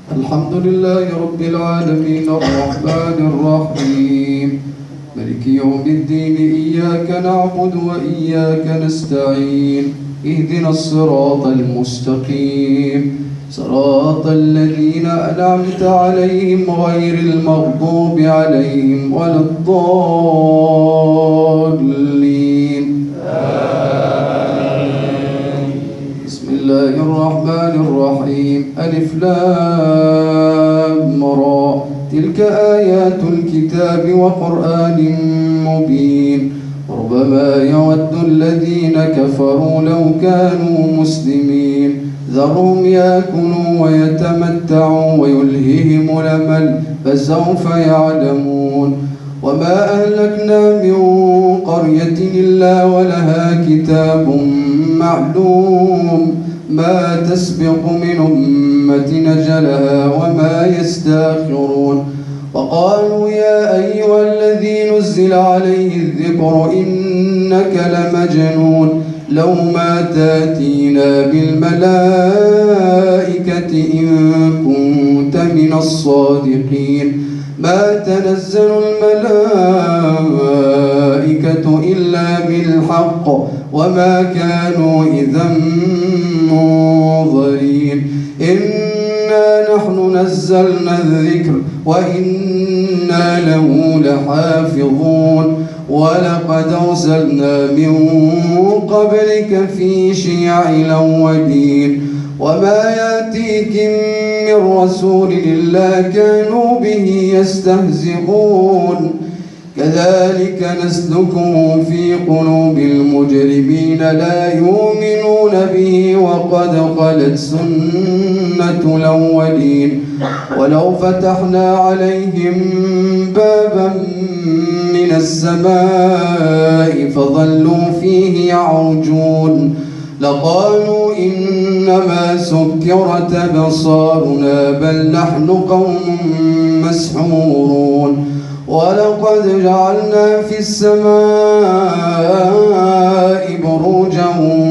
الحمد لله رب العالمين الرحمن الرحيم مالك يوم الدين إياك نعبد وإياك نستعين اهدنا الصراط المستقيم صراط الذين أنعمت عليهم غير المغضوب عليهم ولا الضالين بسم الله الرحمن الرحيم ألف لام را تلك آيات الكتاب وقرآن مبين ربما يود الذين كفروا لو كانوا مسلمين ذرهم يأكلوا ويتمتعوا ويلههم الأمل فسوف يعلمون وما أهلكنا من قرية إلا ولها كتاب معلوم ما تسبق من أمة أجلها وما يستأخرون وقالوا يا أيها الذي نزل عليه الذكر إنك لمجنون لو ما تاتينا بالملائكة إن كنت من الصادقين ما تنزل الملائكة إلا بالحق وما كانوا إذا منظرين إنا نحن نزلنا الذكر وإنا له لحافظون ولقد أرسلنا من قبلك في شيع الأولين وما يأتيكم من رسول إلا كانوا به يستهزئون كذلك نسلكه في قلوب المجرمين لا يؤمنون به وقد خلت سنة الأولين ولو فتحنا عليهم بابا من السماء فظلوا فيه يعرجون لقالوا إنما سكرت أبصارنا بل نحن قوم مسحورون ولقد جعلنا في السماء بروجا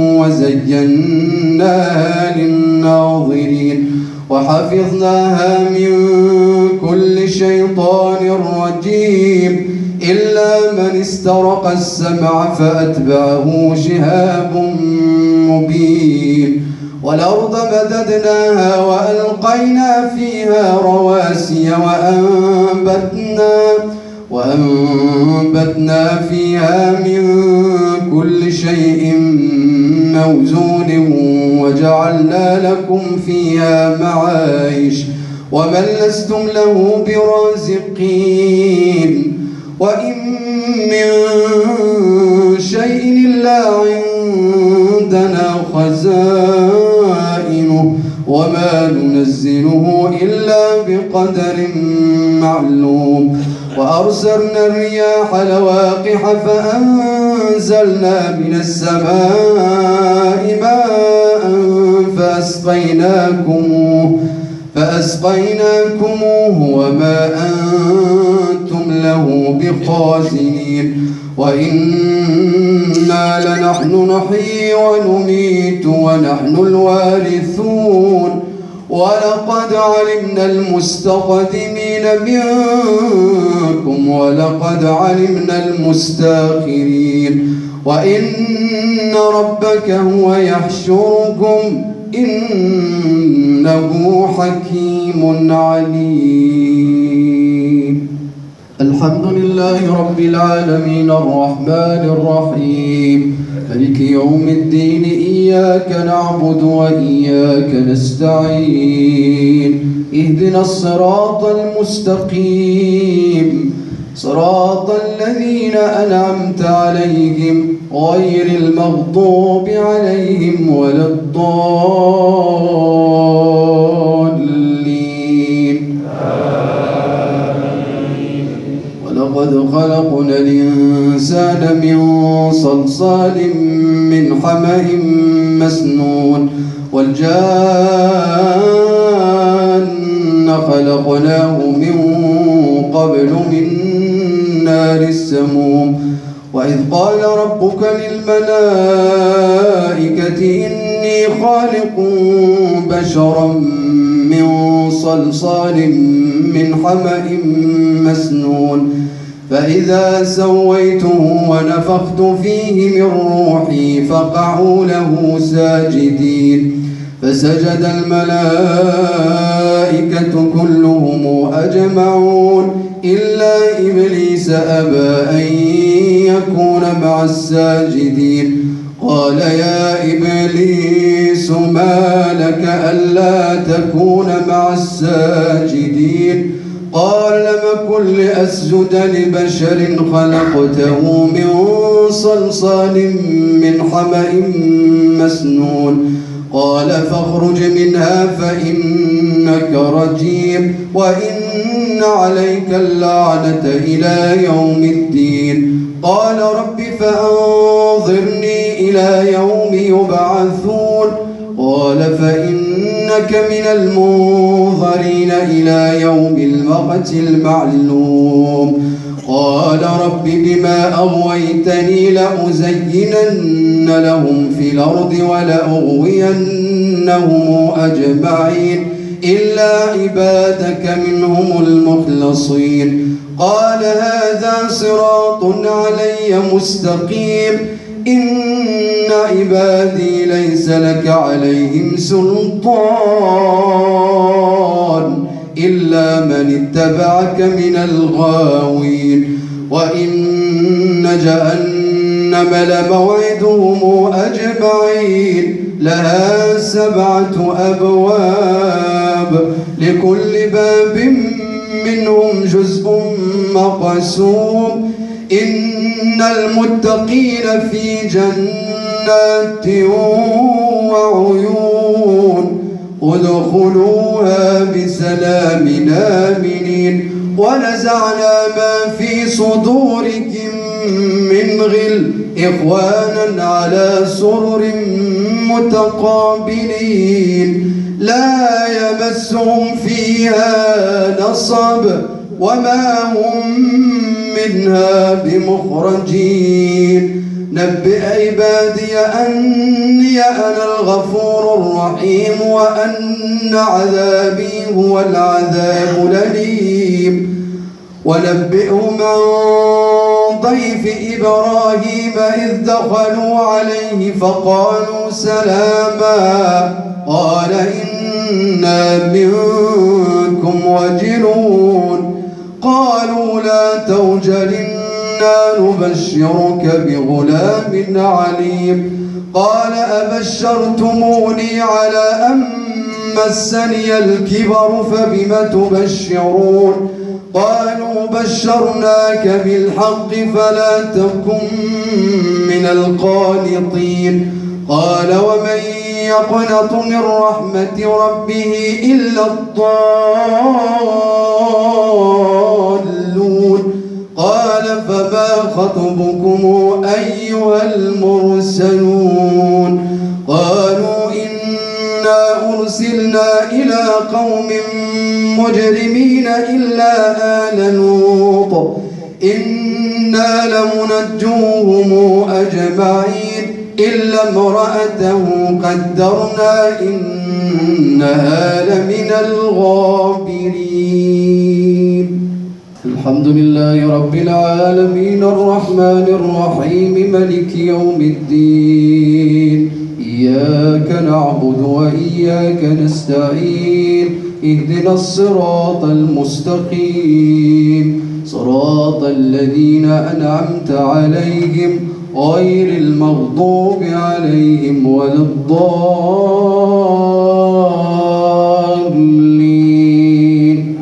وزيناها للناظرين وحفظناها من كل شيطان رجيم إلا من استرق السمع فأتبعه شهاب مبين والأرض مددناها وألقينا فيها رواسي وأنبتنا فيها من كل شيء موزون وجعلنا لكم فيها معايش ومن لستم له برازقين وإن من شيء إلا عندنا خزائنه وما ننزله إلا بقدر معلوم وأرسلنا الرياح لواقح فأنزلنا من السماء ماء فأسقيناكموه وما أنتم له بخازنين وإنا لنحن نحيي ونميت ونحن الوارثون ولقد علمنا المستقدمين منكم ولقد علمنا المستاخرين وإن ربك هو يحشركم إنه حكيم عليم الحمد لله رب العالمين الرحمن الرحيم مالك يوم الدين إياك نعبد وإياك نستعين اهدنا الصراط المستقيم صراط الذين أنعمت عليهم غير المغضوب عليهم ولا الضالين ولقد خلقنا الإنسان من صلصال من حمأ مسنون والجان خلقناه من قبل من نار السموم وإذ قال ربك للملائكة إني خالق بشرا من صلصال من حمأ مسنون فإذا سويته ونفخت فيه من روحي فقعوا له ساجدين فسجد الملائكة كلهم أجمعون إلا إبليس أبى أن يكون مع الساجدين قال يا إبليس ما لك ألا تكون مع الساجدين قال لم أكن لأسجد لبشر خلقته من صلصال من حمأ مسنون قال فاخرج منها فإنك رجيم وإن عليك اللعنة إلى يوم الدين قال رب فأنظرني إلى يوم يبعثون قال فإنك من المنظرين إلى يوم الوقت المعلوم قال رب بما أغويتني لأزينن لهم في الأرض ولأغوينهم أجمعين إلا عبادك منهم المخلصين قال هذا صراط علي مستقيم إن عبادي ليس لك عليهم سلطان إلا من اتبعك من الغاوين وإن جهنم لموعدهم أجمعين لها 7 أبواب لكل باب منهم جزء مقسوم إن المتقين في جنات وعيون ادخلوها بسلام آمنين ونزعنا ما في صدوركم من غل إخوانا على سرر متقابلين لا يمسهم فيها نصب وما هم منها بمخرجين نبئ عبادي أني أنا الغفور الرحيم وأن عذابي هو العذاب الأليم ونبئهم عن ضيف إبراهيم إذ دخلوا عليه فقالوا سلاما قال إنا منكم وجلون قالوا لا توجل إنا نبشرك بغلام عليم قال أبشرتموني على أن مسني الكبر فبم تبشرون قالوا بشرناك بالحق فلا تكن من القانطين قال ومن يقنط من رحمة ربه إلا الضالون قال فما خطبكم أيها المرسلون قالوا إنا أرسلنا إلى قوم مجرمين إلا آل لوط إنا لمنجوهم أجمعين إلا امرأته قدرنا إنها لمن الغابرين الحمد لله رب العالمين الرحمن الرحيم ملك يوم الدين إياك نعبد وإياك نستعين اهدنا الصراط المستقيم صراط الذين أنعمت عليهم غير المغضوب عليهم ولا الضالين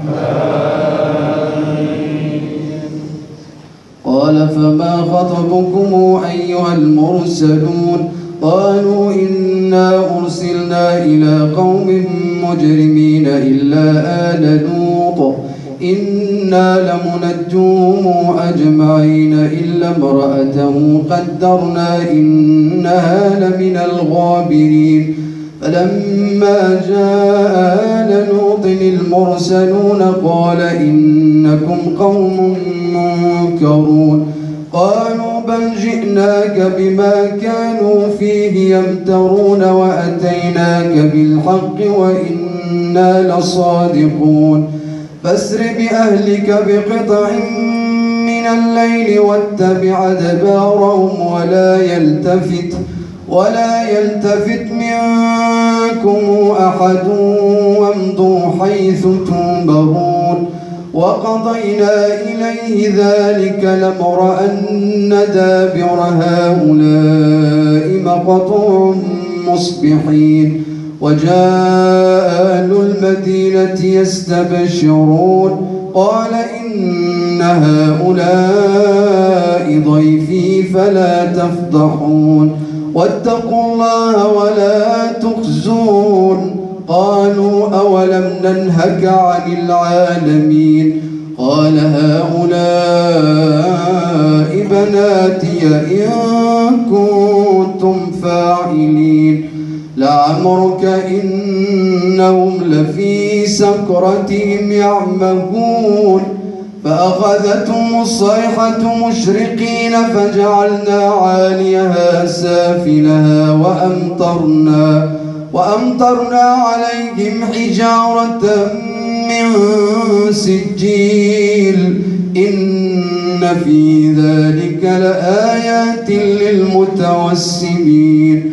قال فما خطبكم أيها المرسلون قالوا إنا أرسلنا إلى قوم مجرمين إلا آل لوط إنا لمنجوهم أجمعين إلا امرأته قدرنا إنها لمن الغابرين فلما جاء آل لوط المرسلون قال إنكم قوم منكرون قالوا بل جئناك بما كانوا فيه يمترون وأتيناك بالحق وإنا إنا لصادقون فاسر بأهلك بقطع من الليل واتبع أدبارهم ولا يلتفت منكم أحد وامضوا حيث تؤمرون وقضينا إليه ذلك الأمر أن دابر هؤلاء مقطوع مصبحين وجاء أهل المدينة يستبشرون قال إن هؤلاء ضيفي فلا تفضحون واتقوا الله ولا تخزون قالوا أولم ننهك عن العالمين قال هؤلاء بناتي إن كنتم فاعلين لعمرك إنهم لفي سكرتهم يعمهون فأخذتهم الصيحة مشرقين فجعلنا عاليها سافلها وأمطرنا عليهم حجارة من سجيل إن في ذلك لآيات للمتوسمين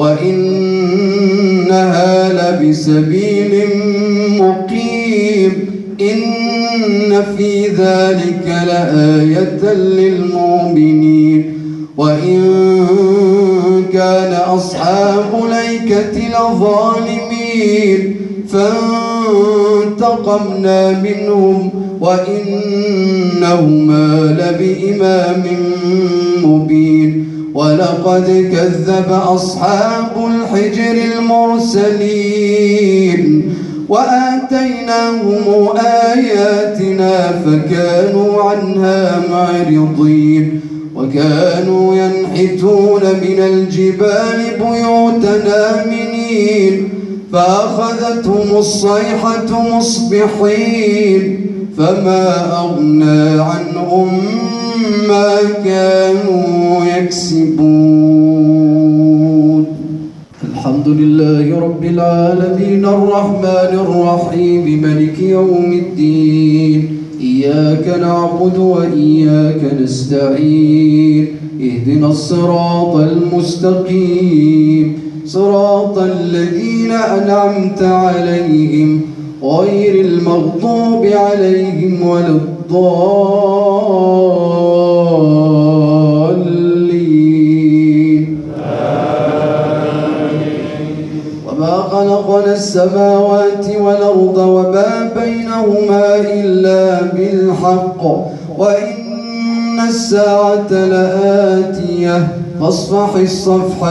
وإنها لبسبيل مقيم إن في ذلك لآية للمؤمنين وإن كان أصحاب الأيكة لظالمين فانتقمنا منهم وإنهما لبإمام مبين ولقد كذب أصحاب الحجر المرسلين وآتيناهم آياتنا فكانوا عنها معرضين وكانوا ينحتون من الجبال بيوتا آمنين فأخذتهم الصيحة مصبحين فما أغنى عنهم ما كانوا يكسبون الحمد لله رب العالمين الرحمن الرحيم مالك يوم الدين إياك نعبد وإياك نستعين اهدنا الصراط المستقيم صراط الذين أنعمت عليهم غير المغضوب عليهم ولا الضالين وما خلقنا السماوات والأرض وما بينهما إلا بالحق وإن الساعة لآتية فاصفح الصفح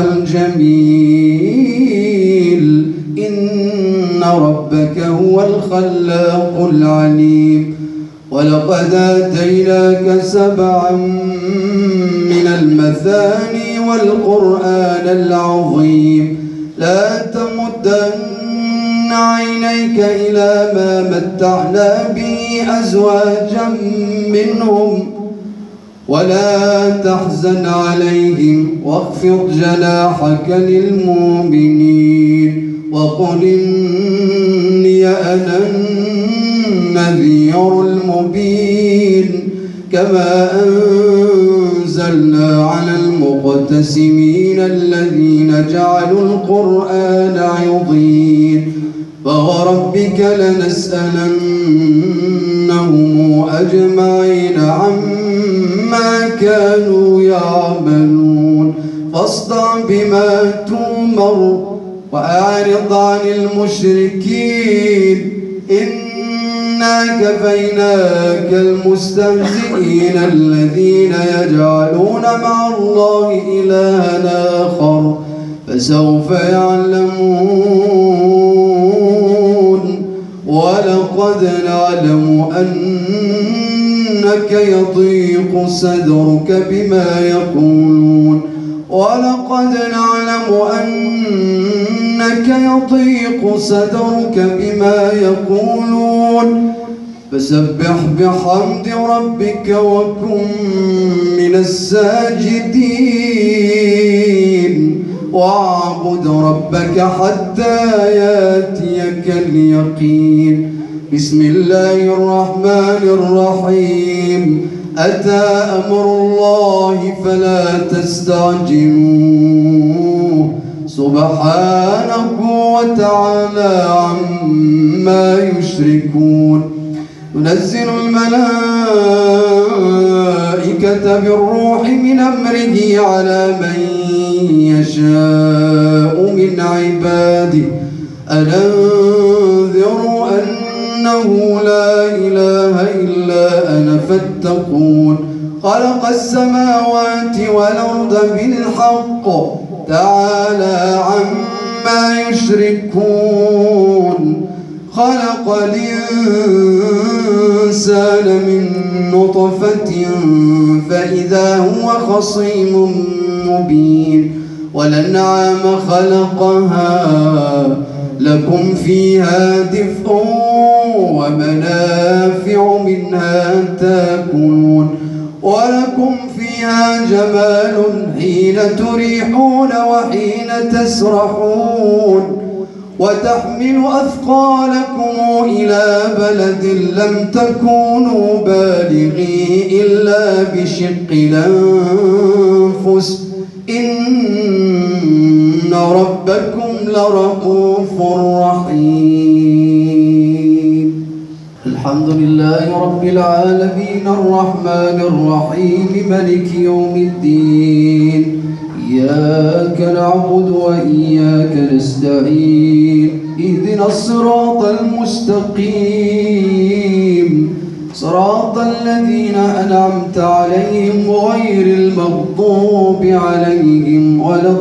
الجميل إن ربك هو الخلاق العليم ولقد آتيناك 7 من المثاني والقرآن العظيم لا تمدن عينيك إلى ما متعنا به أزواجا منهم ولا تحزن عليهم واخفض جناحك للمؤمنين وقل إني أنا النذير المبين كما أنزلنا على المقتسمين الذين جعلوا القرآن عضين فوربك لنسألنهم أجمعين عما كانوا يعملون فاصدع بما تؤمر وأعرض عن المشركين إنا كفيناك المستهزئين الذين يجعلون مع الله إلها آخر فسوف يعلمون ولقد نعلم أنك يضيق صدرك بما يقولون ولقد نعلم أنك يضيق صدرك بما يقولون فسبح بحمد ربك وكن من الساجدين واعبد ربك حتى ياتيك اليقين. بسم الله الرحمن الرحيم. أتى أمر الله فلا تستعجلوه سبحانه وتعالى عما يشركون. ينزل الملائكة بالروح من أمره على من يشاء من عباده أنذروا أنه لا إله إلا أنا فاتقون. خلق السماوات والأرض بالحق تعالى عما يشركون. خلق الإنسان من نطفة فإذا هو خصيم مبين. والأنعام خلقها لكم فيها دفء ومنافع منها تاكلون ولكم فيها جمال حين تريحون وحين تسرحون. وتحمل أثقالكم إلى بلد لم تكونوا بالغيه إلا بشق الأنفس إن ربكم لرؤوف رحيم. الحمد لله رب العالمين الرحمن الرحيم مالك يوم الدين. إياك نعبد وإياك نستعين. اهدنا الصراط المستقيم صراط الذين أنعمت عليهم غير المغضوب عليهم ولا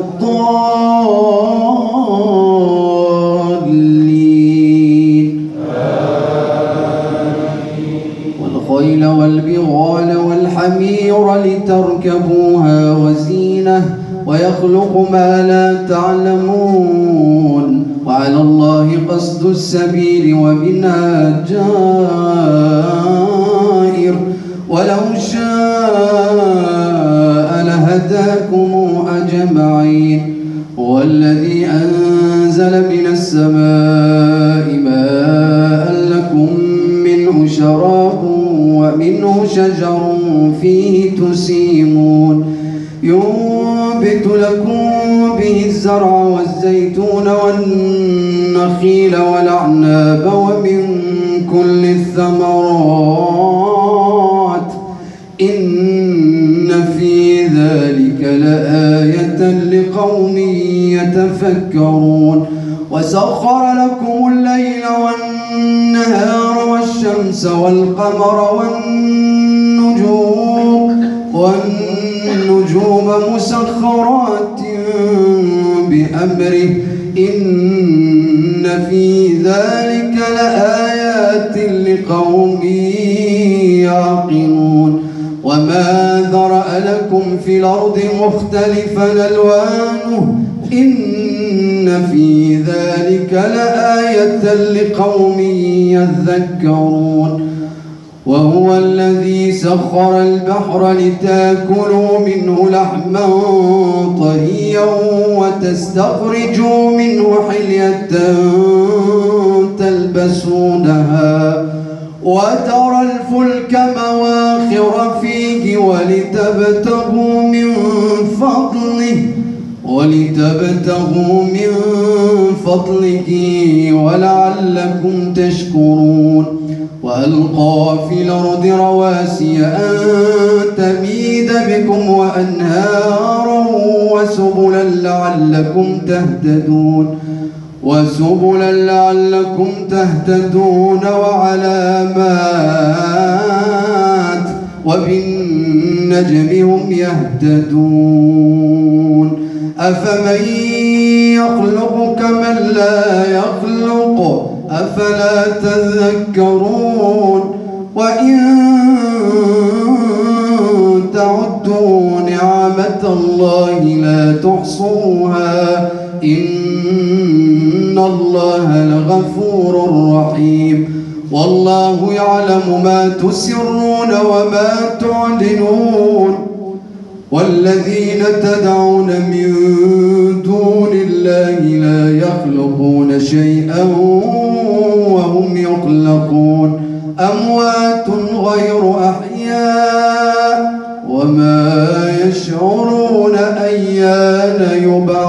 الضالين. والخيل والبغال والحمير لتركبوها وزينة ويخلق ما لا تعلمون. وعلى الله قصد السبيل ومنها جائر ولو شاء لهداكم أجمعين. هو الذي أنزل من السماء ماء لكم منه شراب ومنه شجر فيه تسيمون. ينبت لكم به الزرع والزيتون والنخيل والأعناب ومن كل الثمرات إن في ذلك لآية لقوم يتفكرون. وسخر لكم الليل والنهار والشمس والقمر والنجوم مسخرات بأمره إن في ذلك لآيات لقوم يعقلون. وما ذرأ لكم في الأرض مختلفا ألوانه إن في ذلك لآية لقوم يذكرون. وهو الذي سخر البحر لتاكلوا منه لحما طريا وتستخرجوا منه حلية تلبسونها وترى الفلك مواخر فيه ولتبتغوا من فضله ولعلكم تشكرون. وألقى في الأرض رواسي أن تميد بكم وأنهارا وسبلا لعلكم تهتدون وعلامات وبالنجم هم يهتدون. أفمن يخلق كمن لا يخلق أفلا تذكرون. وإن تعدوا نعمة الله لا تحصوها إن الله لغفور رحيم. والله يعلم ما تسرون وما تعلنون والذين تدعون من دون الله لا يخلقون شيئا وهم يخلقون أموات غير أحياء وما يشعرون أيان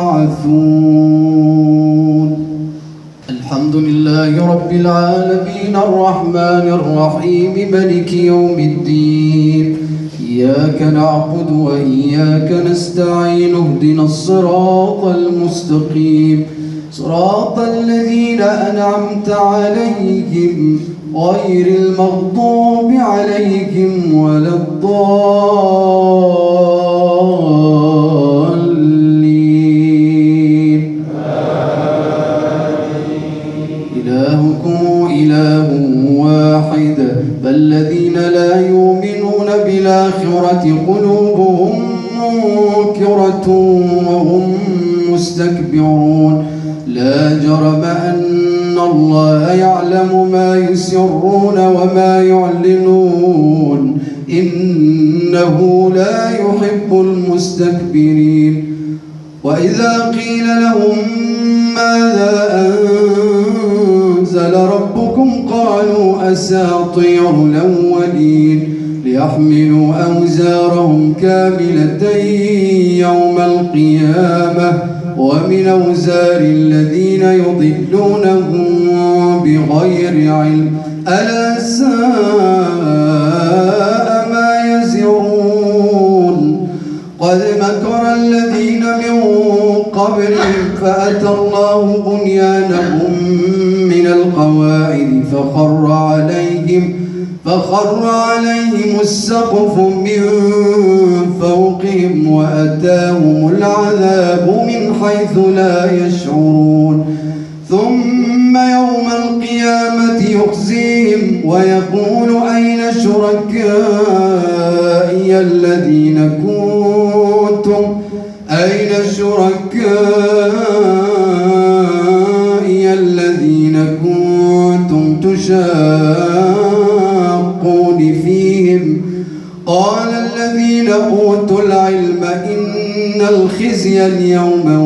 يبعثون. الحمد لله رب العالمين الرحمن الرحيم مالك يوم الدين إياك نعبد وإياك نستعين اهدنا الصراط المستقيم صراط الذين أنعمت عليهم غير المغضوب عليهم ولا الضالين. إلهكم إله واحد فالذين لا يؤمنون بالآخرة قلوبهم منكرة وهم مستكبرون. لا جرم أن الله يعلم ما يسرون وما يعلنون إنه لا يحب المستكبرين. وإذا قيل لهم ماذا أنزل ربكم قالوا أساطير الأولين ليحملوا أوزارهم كاملة يوم القيامة ومن أوزار الذين يضلونهم بغير علم ألا ساء ما يزرون. قد مكر الذين من قبلهم فأتى الله بنيانهم من القواعد فخر عليهم السقف من فوقهم وأتاهم العذاب من حيث لا يشعرون. ثم يوم القيامة يخزيهم ويقول أين شركائي الذين كنتم تشاقون فيهم قال الذين أوتوا العلم إن الخزي اليوم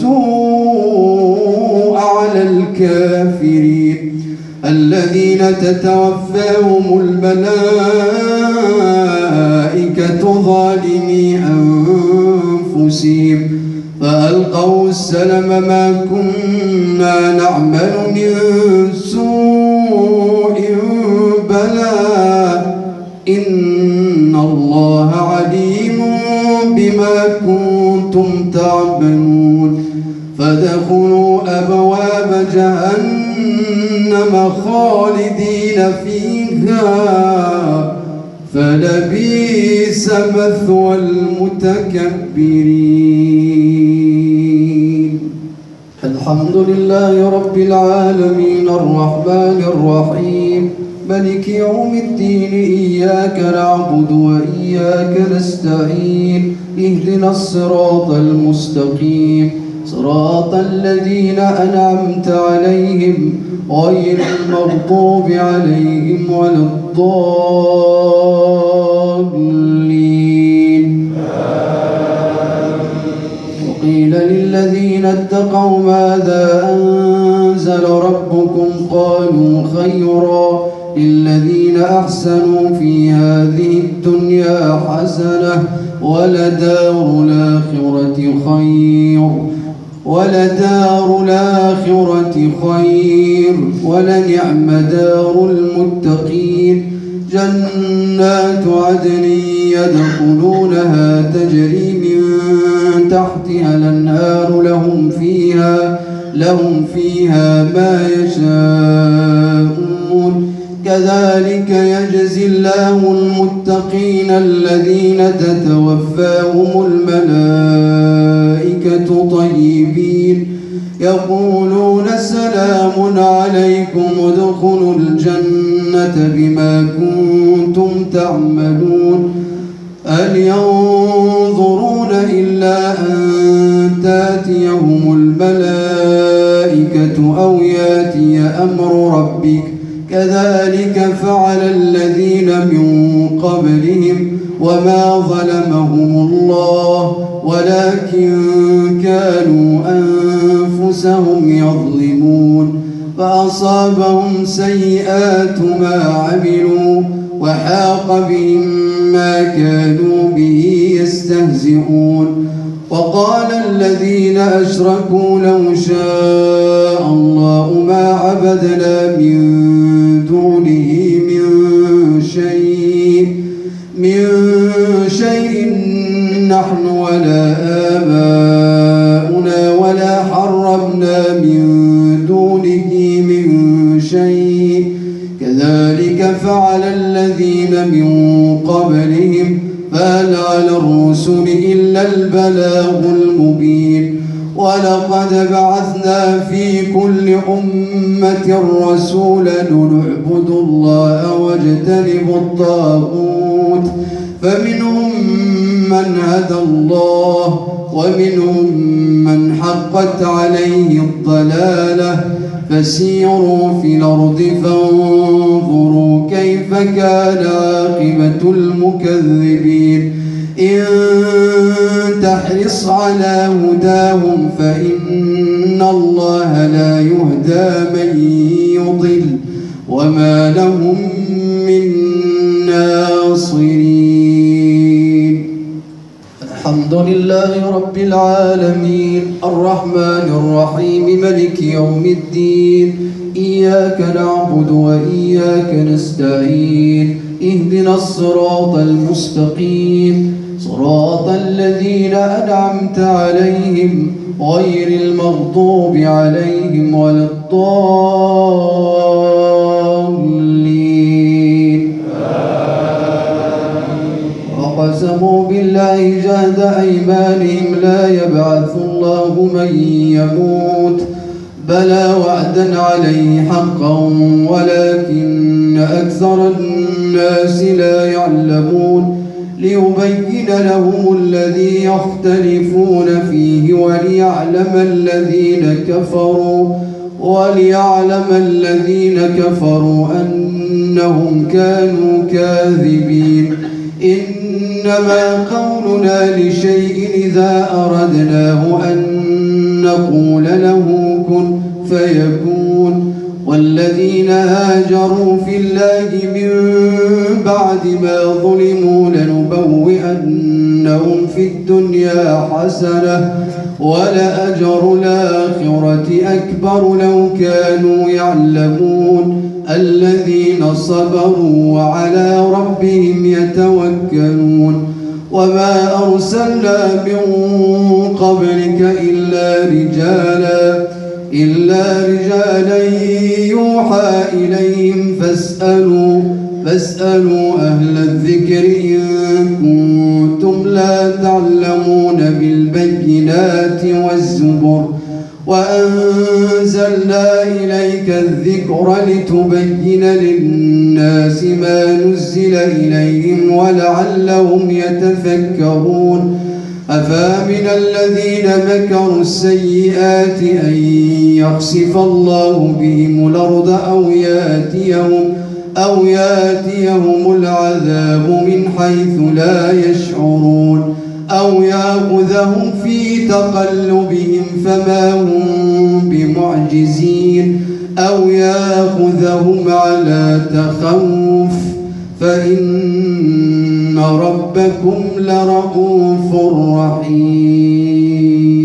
والسوء على الكافرين الذين تتوفاهم الملائكة ظالمي أنفسهم فألقوا السلم ما كنا نعمل من سوء بلى إن الله عليم بما كنتم تعملون. فادخلوا أبواب جهنم خالدين فيها فلبئس مثوى المتكبرين. الحمد لله رب العالمين الرحمن الرحيم مالك يوم الدين إياك نعبد وإياك نستعين اهدنا الصراط المستقيم صراط الذين أنعمت عليهم غير المغضوب عليهم ولا الضالين. وقيل للذين اتقوا ماذا أنزل ربكم قالوا خيرا للذين أحسنوا في هذه الدنيا حسنة ولدار الآخرة خير ولنعم دار المتقين. جنات عدن يدخلونها تجري من تحتها الأنهار لهم فيها ما يشاءون كذلك يجزي الله المتقين الذين تتوفاهم الملائكة طيبين يقولون سلام عليكم ادخلوا الجنة بما كنتم تعملون. هل ينظرون إلا أن تأتيهم الملائكة أو يأتي أمر ربك كذلك فعل الذين من قبلهم وما ظلمهم الله ولكن كانوا أنفسهم يظلمون فأصابهم سيئات ما عملوا وحاق بهم ما كانوا به يستهزئون وقال الذين أشركوا لو شاء الله ما عبدنا من دونه من شيء نحن ولا آباؤنا ولا حرمنا من دونه من شيء كذلك فعل الذين من قبلهم فهل على الرسل إلا البلاغ المبين ولقد بعثنا في كل أمة رسولا نعبد الله واجتنب الطاغوت فمنهم من هدى الله ومنهم من حقت عليه الضلالة فسيروا في الأرض فانظروا كيف كان عاقبة المكذبين إن تحرص على هداهم فإن الله لا يهدى من يضل وما لهم من ناصرين الحمد لله رب العالمين الرحمن الرحيم ملك يوم الدين إياك نعبد وإياك نستعين اهدنا الصراط المستقيم صراط الذين أنعمت عليهم غير المغضوب عليهم ولا الضالين وقسموا بالله جهد أيمانهم لا يبعث الله من يموت بلى وعدا عليه حقا ولكن أكثر الناس لا يعلمون ليبين لهم الذي يختلفون فيه وليعلم الذين كفروا أنهم كانوا كاذبين إنما قولنا لشيء إذا أردناه أن نقول له كن فيكون والذين هاجروا في الله من بعد ما ظلموا لنبوئنهم في الدنيا حسنة ولأجر الآخرة أكبر لو كانوا يعلمون الذين صبروا وعلى ربهم يتوكلون وما أرسلنا من قبلك إلا رجالا يوحى إليهم فاسألوا أهل الذكر إن كنتم لا تعلمون بالبينات والزبر وأنزلنا إليك الذكر لتبين للناس ما نزل إليهم ولعلهم يتفكرون أفامن الذين مكروا السيئات أن يخسف الله بهم الأرض أو ياتيهم العذاب من حيث لا يشعرون أو يأخذهم في تقلبهم فما هم بمعجزين أو يأخذهم على تخوف فإن ربكم لرؤوف رحيم